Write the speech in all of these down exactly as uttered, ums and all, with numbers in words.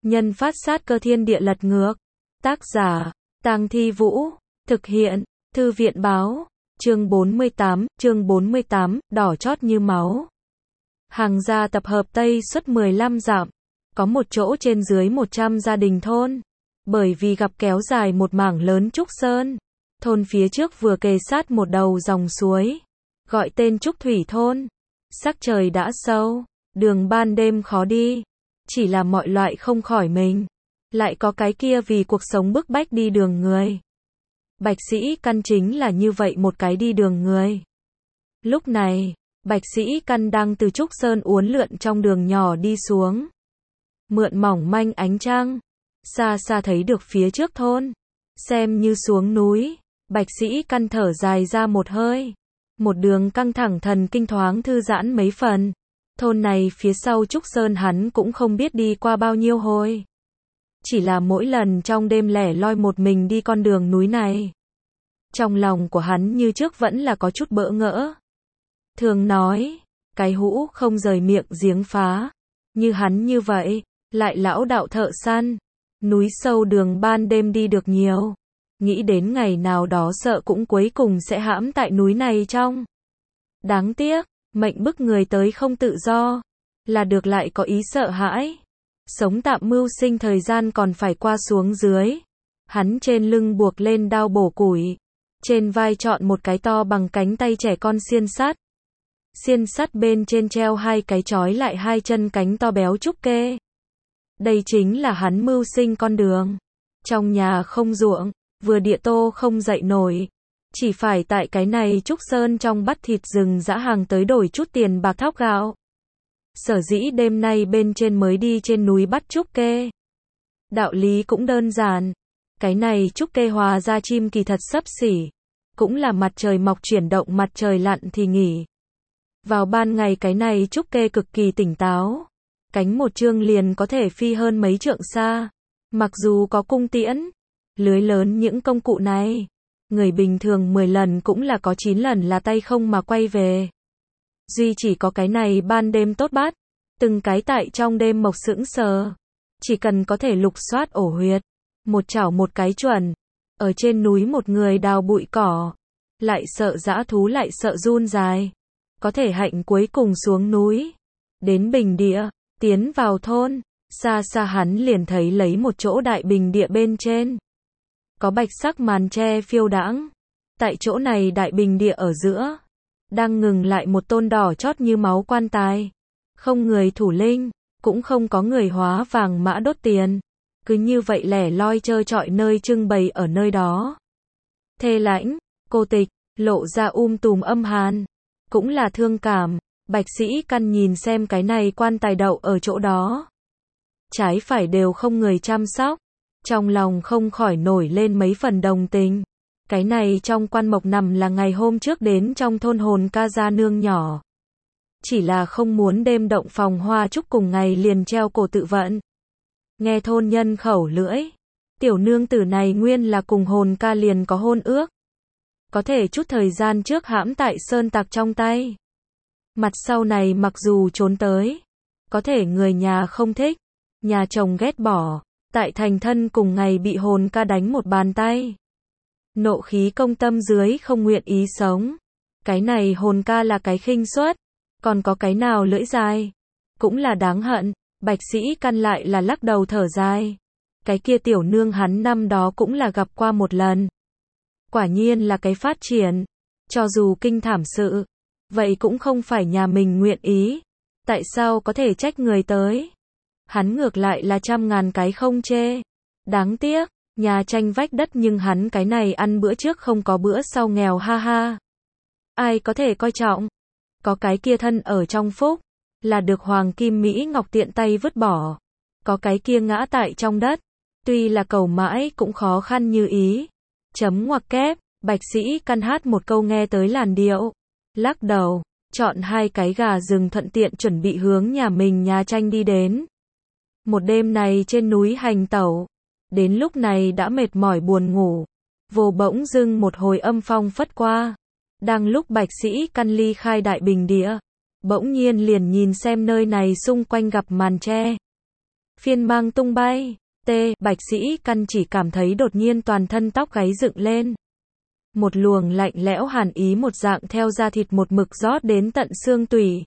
Nhân phát sát cơ thiên địa lật ngược. Tác giả, Tang Thi Vũ. Thực hiện, Thư viện báo. Chương bốn mươi tám, chương bốn mươi tám, đỏ chót như máu. Hàng gia tập hợp Tây suất mười lăm dặm. Có một chỗ trên dưới một trăm gia đình thôn. Bởi vì gặp kéo dài một mảng lớn Trúc Sơn. Thôn phía trước vừa kề sát một đầu dòng suối. Gọi tên Trúc Thủy Thôn. Sắc trời đã sâu. Đường ban đêm khó đi. Chỉ là mọi loại không khỏi mình. Lại có cái kia vì cuộc sống bức bách đi đường người. Bạch Sĩ Căn chính là như vậy một cái đi đường người. Lúc này, Bạch Sĩ Căn đang từ Trúc Sơn uốn lượn trong đường nhỏ đi xuống. Mượn mỏng manh ánh trăng. Xa xa thấy được phía trước thôn. Xem như xuống núi. Bạch Sĩ Căn thở dài ra một hơi. Một đường căng thẳng thần kinh thoáng thư giãn mấy phần. Thôn này phía sau Trúc Sơn hắn cũng không biết đi qua bao nhiêu hồi. Chỉ là mỗi lần trong đêm lẻ loi một mình đi con đường núi này. Trong lòng của hắn như trước vẫn là có chút bỡ ngỡ. Thường nói, cái hũ không rời miệng giếng phá. Như hắn như vậy, lại lão đạo thợ săn. Núi sâu đường ban đêm đi được nhiều. Nghĩ đến ngày nào đó sợ cũng cuối cùng sẽ hãm tại núi này trong. Đáng tiếc, mệnh bức người tới không tự do. Là được lại có ý sợ hãi. Sống tạm mưu sinh thời gian còn phải qua xuống dưới. Hắn trên lưng buộc lên đao bổ củi. Trên vai chọn một cái to bằng cánh tay trẻ con xiên sắt. Xiên sắt bên trên treo hai cái trói lại hai chân cánh to béo trúc kê. Đây chính là hắn mưu sinh con đường. Trong nhà không ruộng, vừa địa tô không dậy nổi. Chỉ phải tại cái này Trúc Sơn trong bắt thịt rừng dã hàng tới đổi chút tiền bạc thóc gạo. Sở dĩ đêm nay bên trên mới đi trên núi bắt trúc kê. Đạo lý cũng đơn giản. Cái này trúc kê hòa ra chim kỳ thật xấp xỉ. Cũng là mặt trời mọc chuyển động mặt trời lặn thì nghỉ. Vào ban ngày cái này trúc kê cực kỳ tỉnh táo. Cánh một chương liền có thể phi hơn mấy trượng xa. Mặc dù có cung tiễn, lưới lớn những công cụ này. Người bình thường mười lần cũng là có chín lần là tay không mà quay về. Duy chỉ có cái này ban đêm tốt bắt. Từng cái tại trong đêm mộc sững sờ. Chỉ cần có thể lục soát ổ huyệt. Một chảo một cái chuẩn. Ở trên núi một người đào bụi cỏ. Lại sợ dã thú lại sợ run dài. Có thể hạnh cuối cùng xuống núi. Đến bình địa. Tiến vào thôn. Xa xa hắn liền thấy lấy một chỗ đại bình địa bên trên. Có bạch sắc màn tre phiêu đãng. Tại chỗ này đại bình địa ở giữa. Đang ngừng lại một tôn đỏ chót như máu quan tài. Không người thủ linh. Cũng không có người hóa vàng mã đốt tiền. Cứ như vậy lẻ loi trơ trọi nơi trưng bày ở nơi đó. Thê lãnh, cô tịch, lộ ra um tùm âm hàn. Cũng là thương cảm. Bạch Sĩ Căn nhìn xem cái này quan tài đậu ở chỗ đó. Trái phải đều không người chăm sóc. Trong lòng không khỏi nổi lên mấy phần đồng tình. Cái này trong quan mộc nằm là ngày hôm trước đến trong thôn hồn ca gia nương nhỏ. Chỉ là không muốn đêm động phòng hoa trúc cùng ngày liền treo cổ tự vận. Nghe thôn nhân khẩu lưỡi. Tiểu nương tử này nguyên là cùng hồn ca liền có hôn ước. Có thể chút thời gian trước hãm tại sơn tặc trong tay. Mặt sau này mặc dù trốn tới. Có thể người nhà không thích. Nhà chồng ghét bỏ. Tại thành thân cùng ngày bị hồn ca đánh một bàn tay. Nộ khí công tâm dưới không nguyện ý sống. Cái này hồn ca là cái khinh suất. Còn có cái nào lưỡi dài. Cũng là đáng hận. Bạch Sĩ Căn lại là lắc đầu thở dài. Cái kia tiểu nương hắn năm đó cũng là gặp qua một lần. Quả nhiên là cái phát triển. Cho dù kinh thảm sự. Vậy cũng không phải nhà mình nguyện ý. Tại sao có thể trách người tới. Hắn ngược lại là trăm ngàn cái không chê. Đáng tiếc. Nhà tranh vách đất nhưng hắn cái này ăn bữa trước không có bữa sau nghèo ha ha. Ai có thể coi trọng. Có cái kia thân ở trong phúc. Là được Hoàng Kim Mỹ Ngọc tiện tay vứt bỏ. Có cái kia ngã tại trong đất. Tuy là cầu mãi cũng khó khăn như ý. Chấm ngoặc kép. Bạch Sĩ Căn hát một câu nghe tới làn điệu. Lắc đầu. Chọn hai cái gà rừng thuận tiện chuẩn bị hướng nhà mình nhà tranh đi đến. Một đêm này trên núi hành tẩu. Đến lúc này đã mệt mỏi buồn ngủ. Vô bỗng dưng một hồi âm phong phất qua. Đang lúc Bạch Sĩ Căn ly khai đại bình địa. Bỗng nhiên liền nhìn xem nơi này xung quanh gặp màn tre. phiên mang tung bay. T. Bạch Sĩ Căn chỉ cảm thấy đột nhiên toàn thân tóc gáy dựng lên. Một luồng lạnh lẽo hàn ý một dạng theo da thịt một mực rót đến tận xương tủy.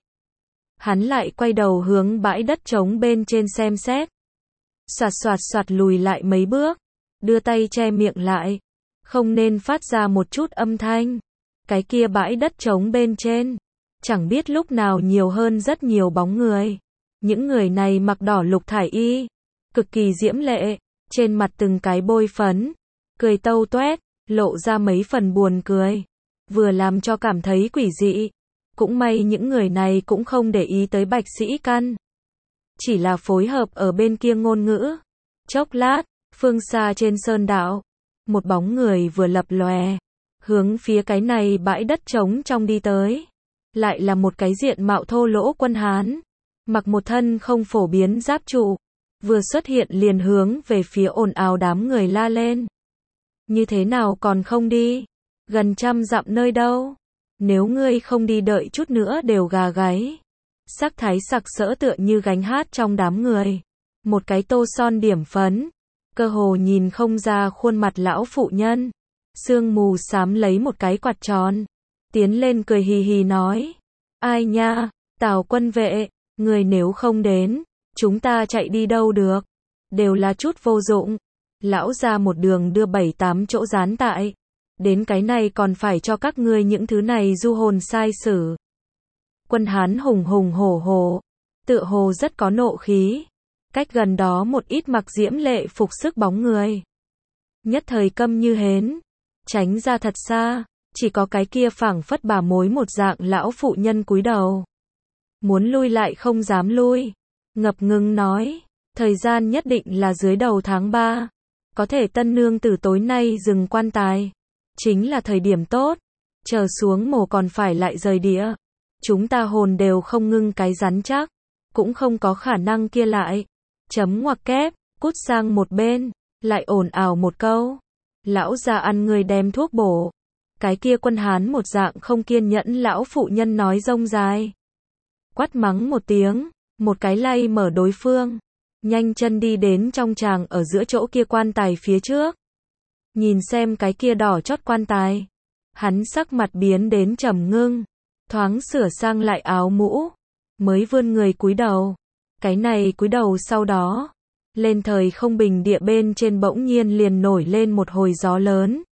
Hắn lại quay đầu hướng bãi đất trống bên trên xem xét. Soạt soạt soạt lùi lại mấy bước, đưa tay che miệng lại, không nên phát ra một chút âm thanh. Cái kia bãi đất trống bên trên, chẳng biết lúc nào nhiều hơn rất nhiều bóng người. Những người này mặc đỏ lục thải y, cực kỳ diễm lệ, trên mặt từng cái bôi phấn, cười tâu toét, lộ ra mấy phần buồn cười, vừa làm cho cảm thấy quỷ dị. Cũng may những người này cũng không để ý tới Bạch Sĩ Căn, chỉ là phối hợp ở bên kia ngôn ngữ. Chốc lát, phương xa trên sơn đạo, một bóng người vừa lập lòe, hướng phía cái này bãi đất trống trong đi tới. Lại là một cái diện mạo thô lỗ quân Hán, mặc một thân không phổ biến giáp trụ, vừa xuất hiện liền hướng về phía ồn ào đám người la lên. Như thế nào còn không đi? Gần trăm dặm nơi đâu? Nếu ngươi không đi đợi chút nữa đều gà gáy. Sắc thái sặc sỡ tựa như gánh hát trong đám người. Một cái tô son điểm phấn, cơ hồ nhìn không ra khuôn mặt lão phụ nhân. Sương mù xám lấy một cái quạt tròn, tiến lên cười hì hì nói. Ai nha, Tào quân vệ, người nếu không đến, chúng ta chạy đi đâu được, đều là chút vô dụng. Lão ra một đường đưa bảy tám chỗ dán tại, đến cái này còn phải cho các ngươi những thứ này du hồn sai sử. Quân Hán hùng hùng hổ hổ, tựa hồ rất có nộ khí. Cách gần đó một ít mặc diễm lệ phục sức bóng người, nhất thời câm như hến, tránh ra thật xa. Chỉ có cái kia phảng phất bà mối một dạng lão phụ nhân cúi đầu, muốn lui lại không dám lui, ngập ngừng nói, thời gian nhất định là dưới đầu tháng ba, có thể tân nương tử tối nay dừng quan tài, chính là thời điểm tốt, chờ xuống mồ còn phải lại rời địa, chúng ta hồn đều không ngưng cái rắn chắc, cũng không có khả năng kia lại, chấm ngoặc kép, cút sang một bên, lại ồn ào một câu, lão già ăn người đem thuốc bổ. Cái kia quân Hán một dạng không kiên nhẫn lão phụ nhân nói rông dài. Quát mắng một tiếng, một cái lay mở đối phương, nhanh chân đi đến trong tràng ở giữa chỗ kia quan tài phía trước. Nhìn xem cái kia đỏ chót quan tài, hắn sắc mặt biến đến trầm ngưng, thoáng sửa sang lại áo mũ, mới vươn người cúi đầu. Cái này cúi đầu sau đó, lên thời không bình địa bên trên bỗng nhiên liền nổi lên một hồi gió lớn.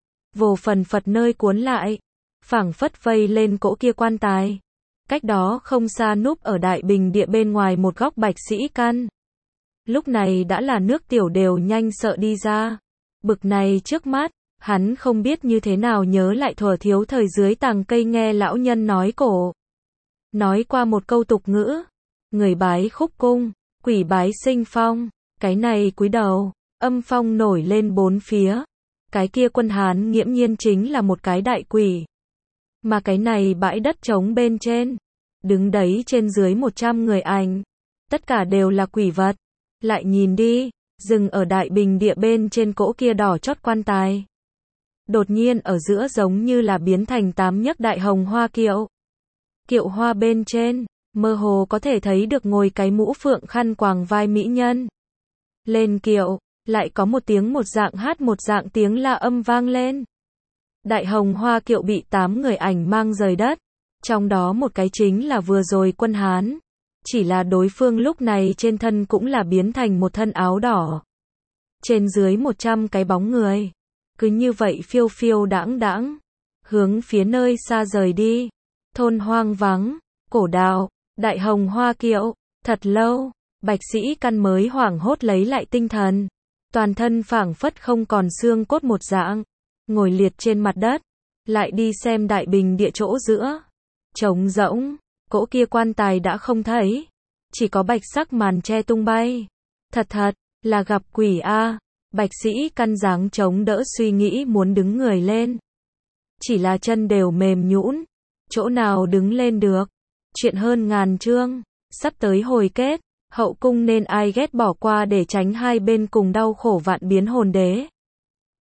Vồ phần phật nơi cuốn lại, phảng phất vây lên cỗ kia quan tài. Cách đó không xa núp ở đại bình địa bên ngoài một góc Bạch Sĩ Căn. Lúc này đã là nước tiểu đều nhanh sợ đi ra. Bực này trước mắt, hắn không biết như thế nào nhớ lại thuở thiếu thời dưới tàng cây nghe lão nhân nói cổ. Nói qua một câu tục ngữ, người bái khúc cung, quỷ bái sinh phong, cái này cúi đầu, âm phong nổi lên bốn phía. Cái kia quân Hán nghiễm nhiên chính là một cái đại quỷ. Mà cái này bãi đất trống bên trên, đứng đấy trên dưới một trăm người ảnh, tất cả đều là quỷ vật. Lại nhìn đi, dừng ở đại bình địa bên trên cỗ kia đỏ chót quan tài. Đột nhiên ở giữa giống như là biến thành tám nhấc đại hồng hoa kiệu. Kiệu hoa bên trên, mơ hồ có thể thấy được ngồi cái mũ phượng khăn quàng vai mỹ nhân. Lên kiệu, lại có một tiếng một dạng hát một dạng tiếng la âm vang lên. Đại hồng hoa kiệu bị tám người ảnh mang rời đất, trong đó một cái chính là vừa rồi quân Hán. Chỉ là đối phương lúc này trên thân cũng là biến thành một thân áo đỏ. Trên dưới một trăm cái bóng người, cứ như vậy phiêu phiêu đãng đãng, hướng phía nơi xa rời đi. Thôn hoang vắng, cổ đạo, đại hồng hoa kiệu, thật lâu, Bạch Sĩ Căn mới hoảng hốt lấy lại tinh thần. Toàn thân phảng phất không còn xương cốt một dạng, ngồi liệt trên mặt đất, lại đi xem đại bình địa chỗ giữa. Trống rỗng, cỗ kia quan tài đã không thấy, chỉ có bạch sắc màn che tung bay. Thật thật, là gặp quỷ a. Bạch Sĩ Căn dáng chống đỡ suy nghĩ muốn đứng người lên. Chỉ là chân đều mềm nhũn, chỗ nào đứng lên được. Chuyện hơn ngàn chương, sắp tới hồi kết, hậu cung nên ai ghét bỏ qua để tránh hai bên cùng đau khổ vạn biến hồn đế.